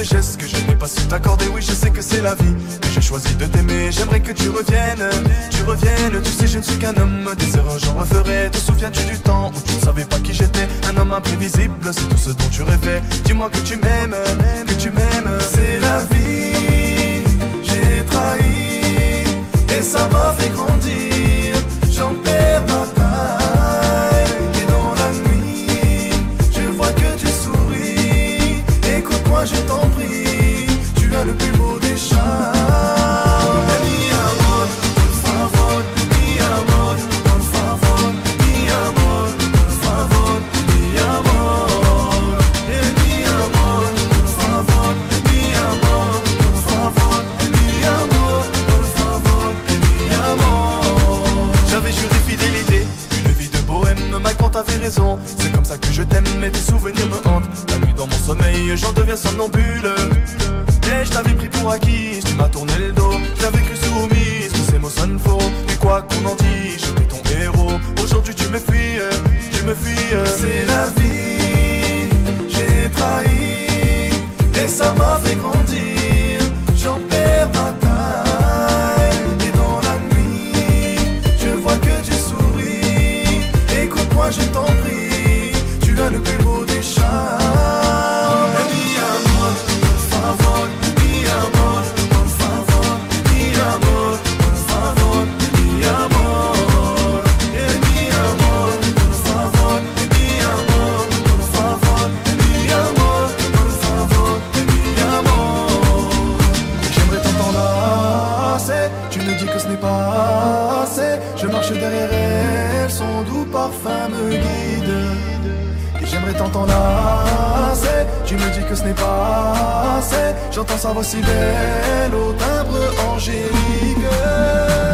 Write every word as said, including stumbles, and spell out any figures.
ces gestes que je n'ai pas su t'accorder. Oui, je sais que c'est la vie, mais j'ai choisi de t'aimer. J'aimerais que tu reviennes, tu reviennes. Tu sais, je ne suis qu'un homme, des erreurs j'en referai. Te souviens-tu du temps où tu ne savais pas qui j'étais? Un homme imprévisible, c'est tout ce dont tu rêvais. Dis-moi que tu m'aimes, que tu m'aimes. C'est la vie, j'ai trahi, et ça m'a fait grandir. J'en perds ma taille, et dans la nuit, je vois que tu souris. Écoute-moi, je t'en prie, tu as le plus beau des chats. T'avais raison, c'est comme ça que je t'aime, mais tes souvenirs me hantent. La nuit dans mon sommeil, j'en deviens somnambule. Et je t'avais pris pour acquis, tu m'as tourné le dos. Je t'avais cru soumise, que ces mots sonnent faux. Mais quoi qu'on en dise, j'étais ton héros. Aujourd'hui tu me fuis, tu me fuis. C'est la vie, j'ai trahi, et ça m'a fait grandir. J'en perds ma taille, et dans la nuit, je vois que tu souris. Écoute-moi, je t'en prie, tu as le plus beau des chats. Mi amor, por favor, mi amor, por favor, mi amor, por favor, mi amor. Eh, mi amor, por favor, mi amor, por favor, mi amor, por favor, mi amor. J'aimerais t'entendre assez, tu me dis que ce n'est pas assez. Je marche derrière elle, son doux parfum me guide. Et j'aimerais t'entendre assez, tu me dis que ce n'est pas assez. J'entends sa voix si belle au timbre angélique.